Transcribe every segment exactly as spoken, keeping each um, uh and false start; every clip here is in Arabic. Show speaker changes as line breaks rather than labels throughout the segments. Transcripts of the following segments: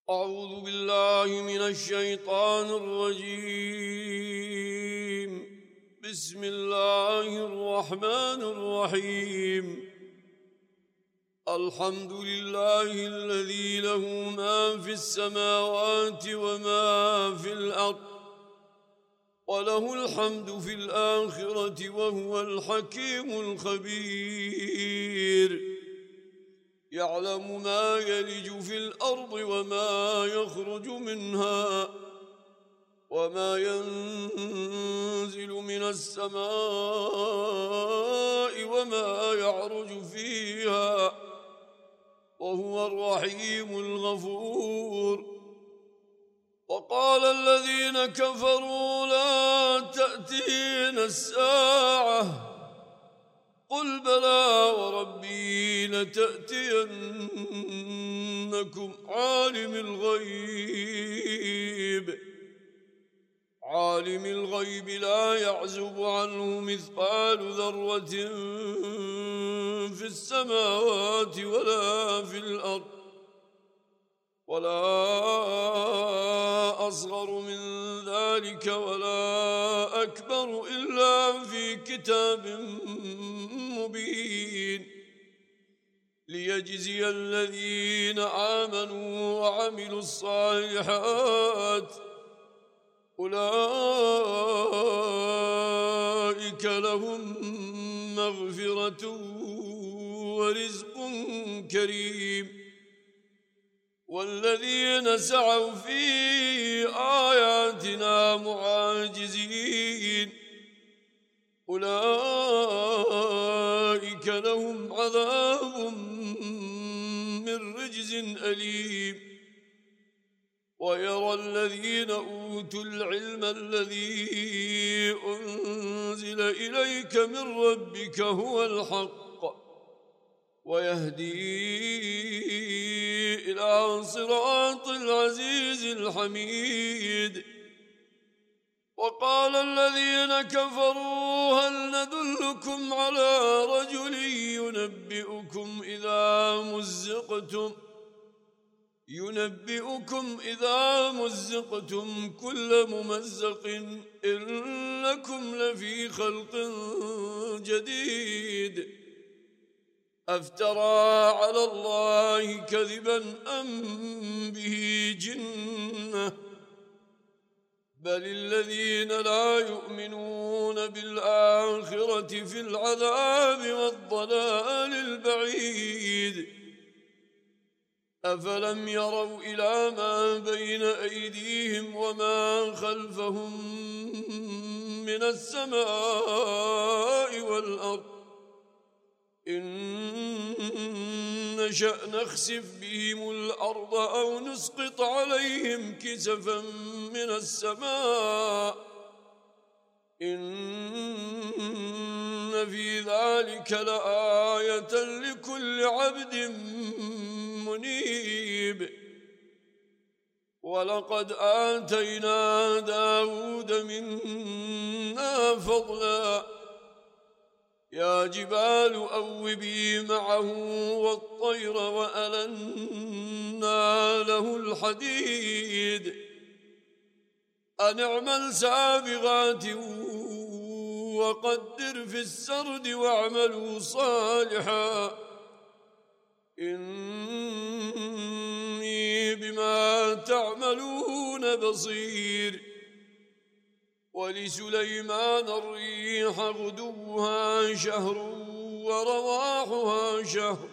أعوذ بالله من الشيطان الرجيم. بسم الله الرحمن الرحيم. الحمد لله الذي له ما في السماوات وما في الأرض، وله الحمد في الآخرة وهو الحكيم الخبير. يعلم ما يلج في الأرض وما يخرج منها، وما ينزل من السماء وما يعرج فيها، وهو الرحيم الغفور. وقال الذين كفروا لا تأتينا الساعة، قل بلى وربي لتأتينكم عالم الغيب عالم الغيب لا يعزب عنه مثقال ذرة في السماوات ولا في الأرض، ولا أصغر من ذلك ولا أكبر إلا في كتاب مبين، ليجزي الذين آمنوا وعملوا الصالحات، أولئك لهم مغفرة ورزق كريم. والذين سعوا في آياتنا معاجزين، أولئك لهم عذاب من رجز أليم. ويرى الذين أوتوا العلم الذي أنزل إليك من ربك هو الحق، ويهدي إلى صراط العزيز الحميد. وقال الذين كفروا هل ندلكم على رجل ينبئكم إذا مزقتم ينبئكم إذا مزقتم كل ممزق إنكم لفي خلق جديد، أفترى على الله كذبا أم به جنة، بل الذين لا يؤمنون بالآخرة في العذاب والضلال البعيد. أفلم يروا إلى ما بين أيديهم وما خلفهم من السماء والأرض، إن نشأ نخسف بهم الأرض أو نسقط عليهم كسفا من السماء، إن في ذلك لآية لكل عبد منيب. ولقد آتينا داود منا فضلا، يا جبال أوبي معه والطير وألنا له الحديد، أن اعمل سابغات وقدر في السرد واعملوا صالحا إني بما تعملون بصير. ولسليمان الريح غدوها شهر ورواحها شهر،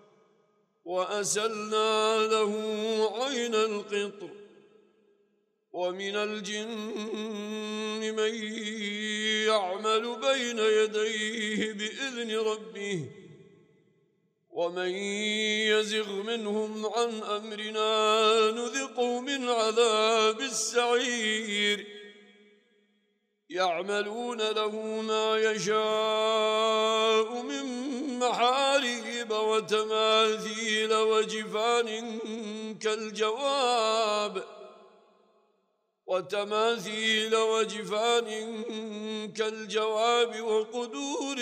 وأسلنا له عين القطر. ومن الجن من يعمل بين يديه بإذن ربه، ومن يزغ منهم عن أمرنا نذقه من عذاب السعير. يعملون له ما يشاء من محاريب وتماثيل وجفان كالجواب وتماثيل وجفان كالجواب وقدور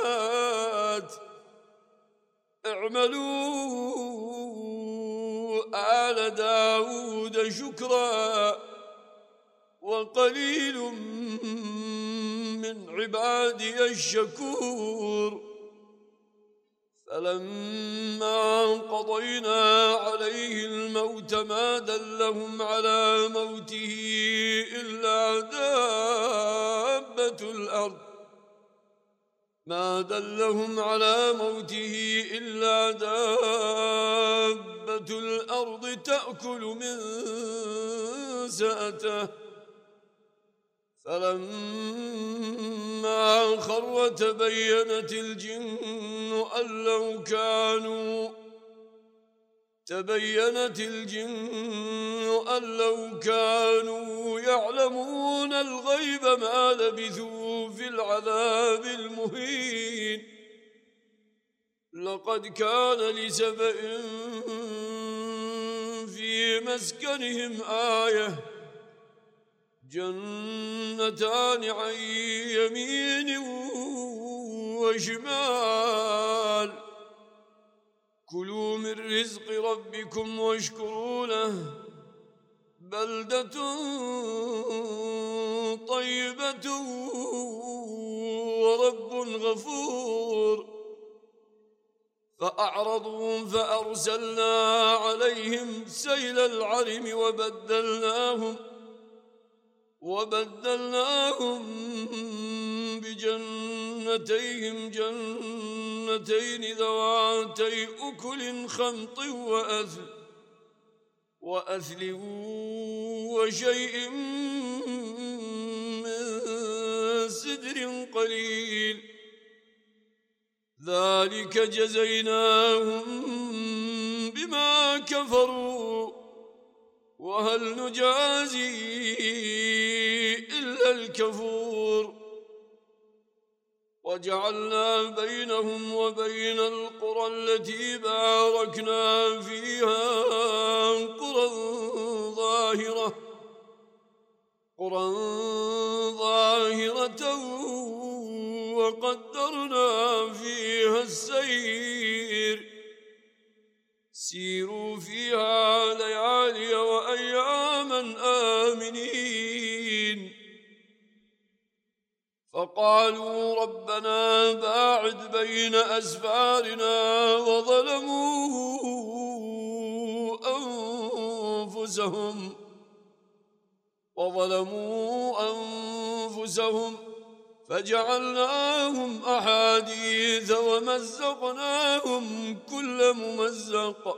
الراسيات، اعملوا آل داود شكرا وقليل من عبادي الشكور فلما قضينا عليه الموت ما دلهم على موته إلا دابة الأرض ما دلهم على موته إلا دابة الأرض تأكل من سأته فلما خر تبينت الجن أن لو كانوا تبينت الجن أن لو كانوا يعلمون الغيب ما لبثوا في العذاب المهين لقد كان لسبإ في مسكنهم آية جنتان عن يمين وشمال كلوا من رزق ربكم واشكروا له بلدة طيبة ورب غفور فأعرضوا فأرسلنا عليهم سيل العرم وبدلناهم وبدلناهم بجنتيهم جنتين ذواتي أكل خمط وأثل وأثل وشيء من سدر قليل ذلك جزيناهم بما كفروا وهل نجازي إلا الكفور وجعلنا بينهم وبين القرى التي باركنا فيها قرى ظاهرة قرى ظاهرة وقدرنا فيها السير سيروا فيها ليالي وأياما آمنين فقالوا ربنا باعد بين أسفارنا وظلموا أنفسهم وظلموا أنفسهم فجعلناهم أحاديث ومزقناهم كل ممزق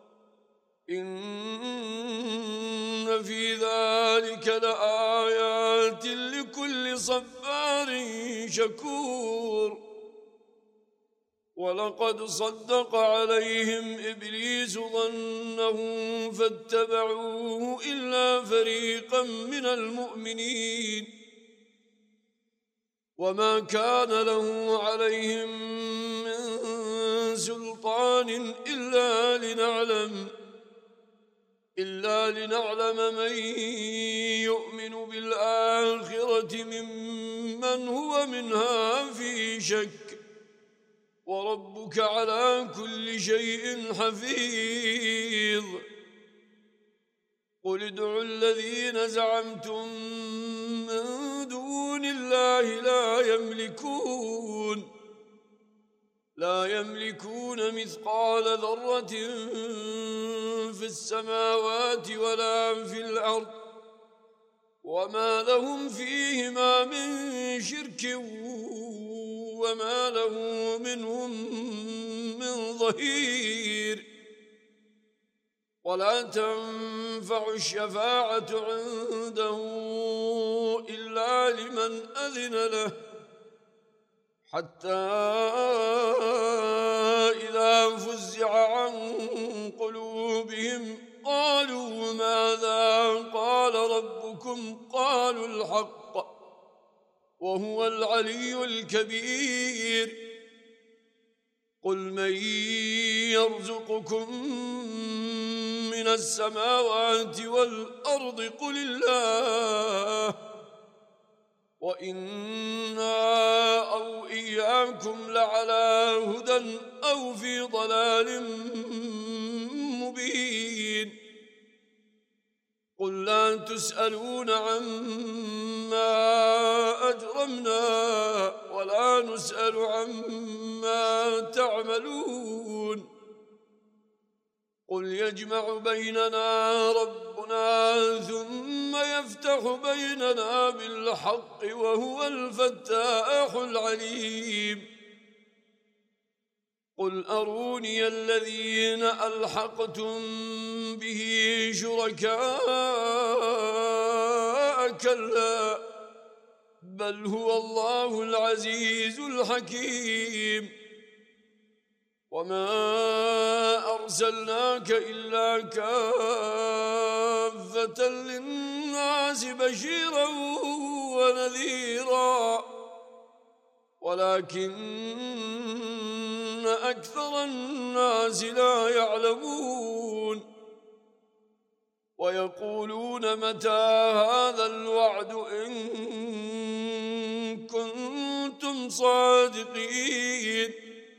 إن في ذلك لآيات لكل صبار شكور ولقد صدق عليهم إبليس ظنه فاتبعوه إلا فريقا من المؤمنين وما كان له عليهم من سلطان إلا لنعلم إلا لنعلم من يؤمن بالآخرة ممن هو منها في شك وربك على كل شيء حفيظ قل ادعوا الذين زعمتم من دون الله لا يملكون لا يملكون مثقال ذرة في السماوات ولا في الأرض وما لهم فيهما من شرك وما له منهم من ظهير ولا تنفع الشفاعة عنده إلا لمن أذن له حتى إذا فزع عن قلوبهم قالوا ماذا قال ربكم قالوا الحق وهو العلي الكبير قل من يرزقكم من السماوات والأرض قل الله وإنا أو إياكم لعلى هدى أو في ضلال مبين قل لا تسألون عما أجرمنا ولا نسأل عما تعملون قل يجمع بيننا ربنا ثم يفتح بيننا بالحق وهو الفتاح العليم قل أروني الذين ألحقتم به شركاء كلا بل هو الله العزيز الحكيم وما أرسلناك إلا كافة للناس بشيرا ونذيرا ولكن أكثر الناس لا يعلمون ويقولون متى هذا الوعد إن كنتم صادقين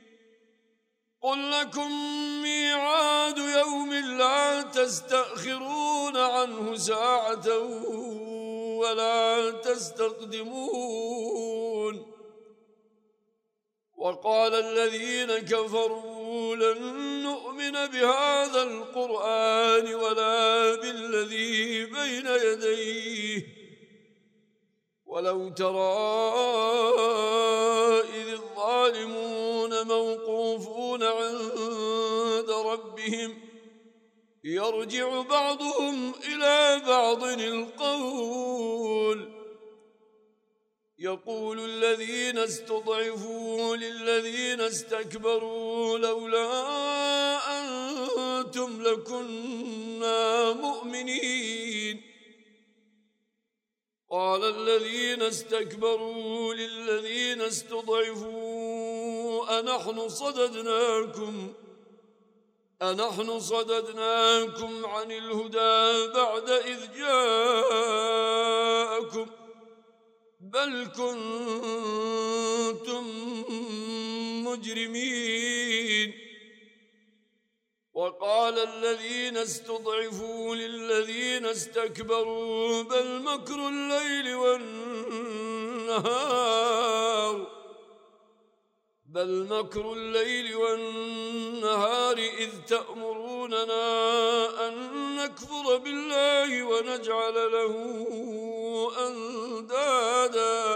قل لكم ميعاد يوم لا تستأخرون عنه ساعة ولا تستقدمون وقال الذين كفروا لن نؤمن بهذا القرآن ولا بالذي بين يديه ولو ترى إذ الظالمون موقوفون عند ربهم يرجع بعضهم إلى بعض القول يقول الذين استضعفوا للذين استكبروا لولا أنتم لكنا مؤمنين قال الذين استكبروا للذين استضعفوا أنحن صددناكم أنحن صددناكم عن الهدى بعد إذ جاءكم بل كنتم مجرمين وقال الذين استضعفوا للذين استكبروا بل مكر الليل والنهار بل مكر الليل والنهار إذ تأمروننا أن نكفر بالله ونجعل له أندادا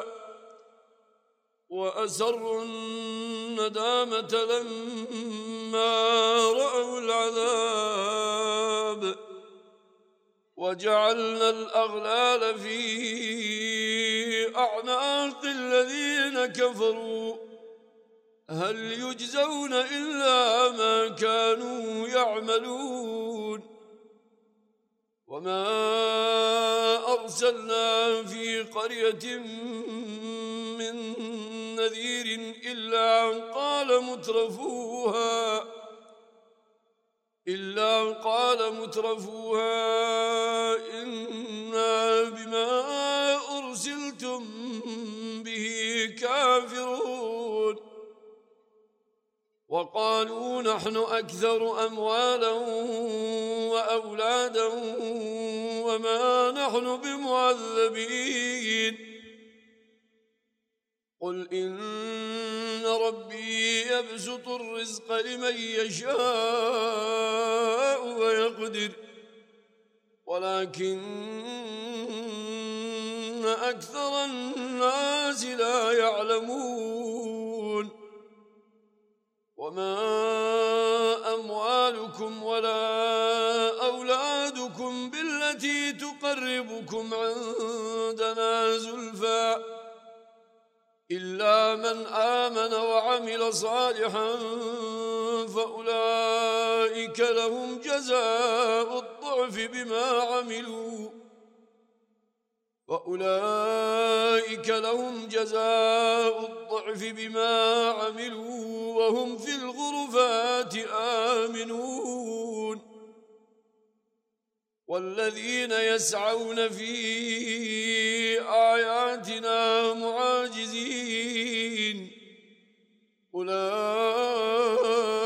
وأسروا الندامة لما رأوا العذاب وجعلنا الأغلال في أعناق الذين كفروا هل يجزون إلا ما كانوا يعملون وما أرسلنا في قرية من نذير إلا قال مترفوها إلا قال مترفوها إنا بما أرسلتم به كافرون وقالوا نحن أكثر أموالا وأولادا وما نحن بمعذبين قل إن ربي يبسط الرزق لمن يشاء ويقدر ولكن أكثر الناس لا يعلمون وما أموالكم ولا أولادكم بالتي تقربكم عندنا زلفى إلا من آمن وعمل صالحا فأولئك لهم جزاء الضعف بما عملوا وأولئك لهم جزاء الضعف بما عملوا وهم في الغرفات آمنون والذين يسعون في آياتنا معاجزين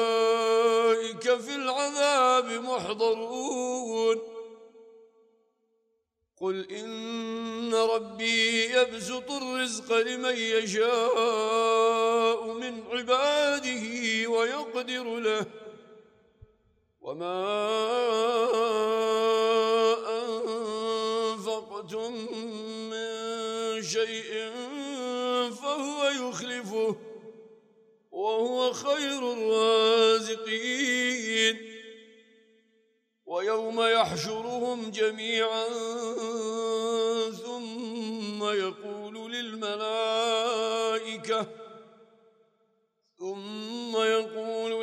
أولئك في العذاب محضرون قل إن ربي يبسط الرزق لمن يشاء من عباده ويقدر له وما أنفقتم من شيء فهو يخلفه وهو خير الرازقين ويوم يحشرهم جميعا ثم يقول للملائكة ثم يقول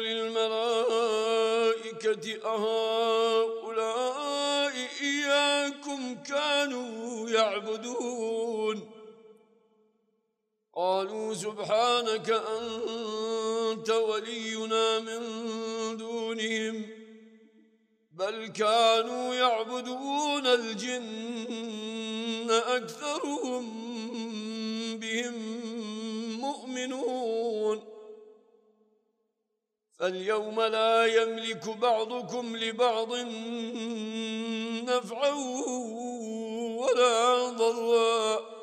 للملائكة أهؤلاء إياكم كانوا يعبدون قالوا سبحانك أنت ولينا من دونهم بل كانوا يعبدون الجن أكثرهم بهم مؤمنون فاليوم لا يملك بعضكم لبعض نفعا ولا ضرا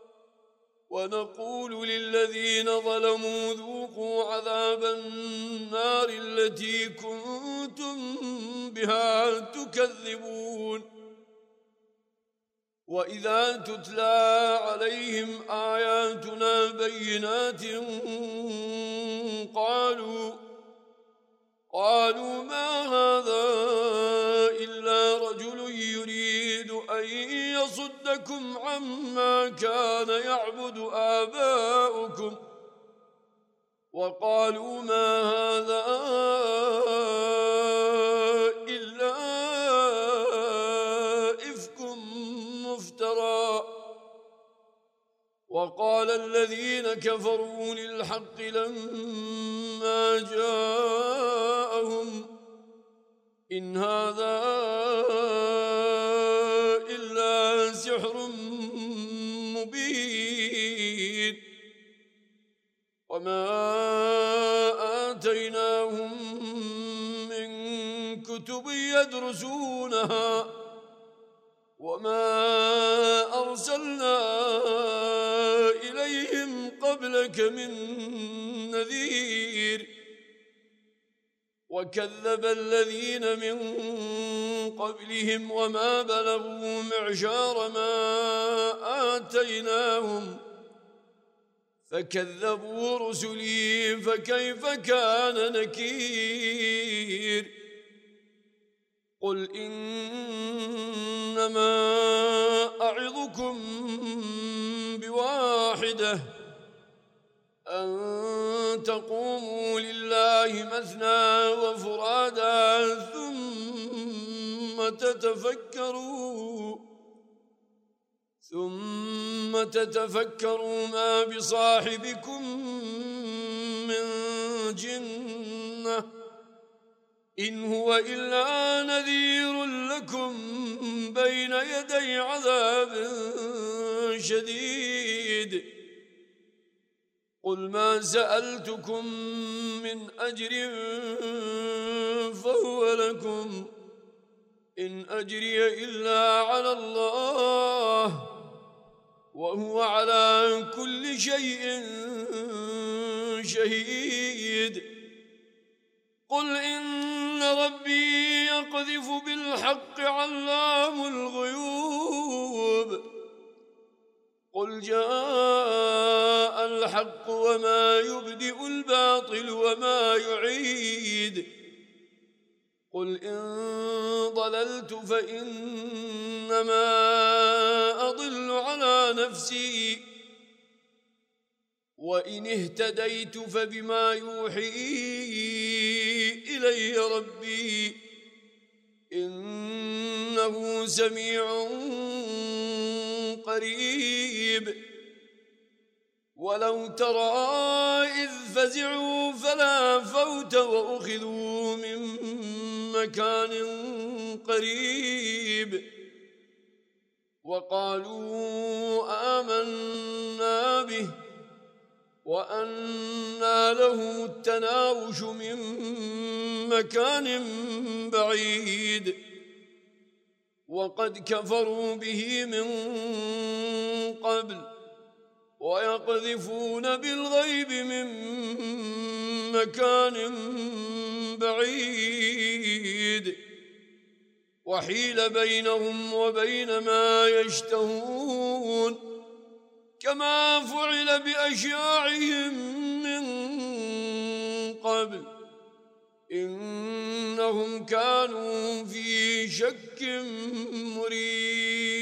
ونقول للذين ظلموا ذوقوا عذاب النار التي كنتم بها تكذبون وإذا تتلى عليهم آياتنا بينات قالوا قالوا ما هذا إلا رجل يريد أن يصدكم عما كان يعبد آباؤكم وقالوا ما هذا إلا إفك مفترى وقال الذين كفروا للحق لما جاءهم إن هذا إلا سحر مبين وما آتيناهم من كتب يدرسونها وما أرسلنا إليهم قبلك من نذير وكذب الذين من قبلهم وما بلغوا معشار ما آتيناهم فكذبوا رسلي فكيف كان نكير قل إنما أعظكم بواحدة أن تقوموا لله مثنى وفرادا ثم تتفكروا ثم تتفكروا ما بصاحبكم من جنة إن هو إلا نذير لكم بين يدي عذاب شديد قل ما سألتكم من أجر فهو لكم إن أجري إلا على الله وهو على كل شيء شهيد قل إن ربي يقذف بالحق علام الغيوب قل جاء الحق وما يبدئ الباطل وما يعيد قل إن ضللت فإنما أضل على نفسي وإن اهتديت فبما يوحي إلي ربي إنه سميع قريب ولو ترى إذ فزعوا فلا فوت وأخذوا من مكان قريب وقالوا آمنا به وأنى لهم التناوش من مكان بعيد وقد كفروا به من قبل ويقذفون بالغيب من مكان بعيد وحيل بينهم وبين ما يشتهون كما فعل بأشياعهم من قبل إنهم كانوا في شك مريب.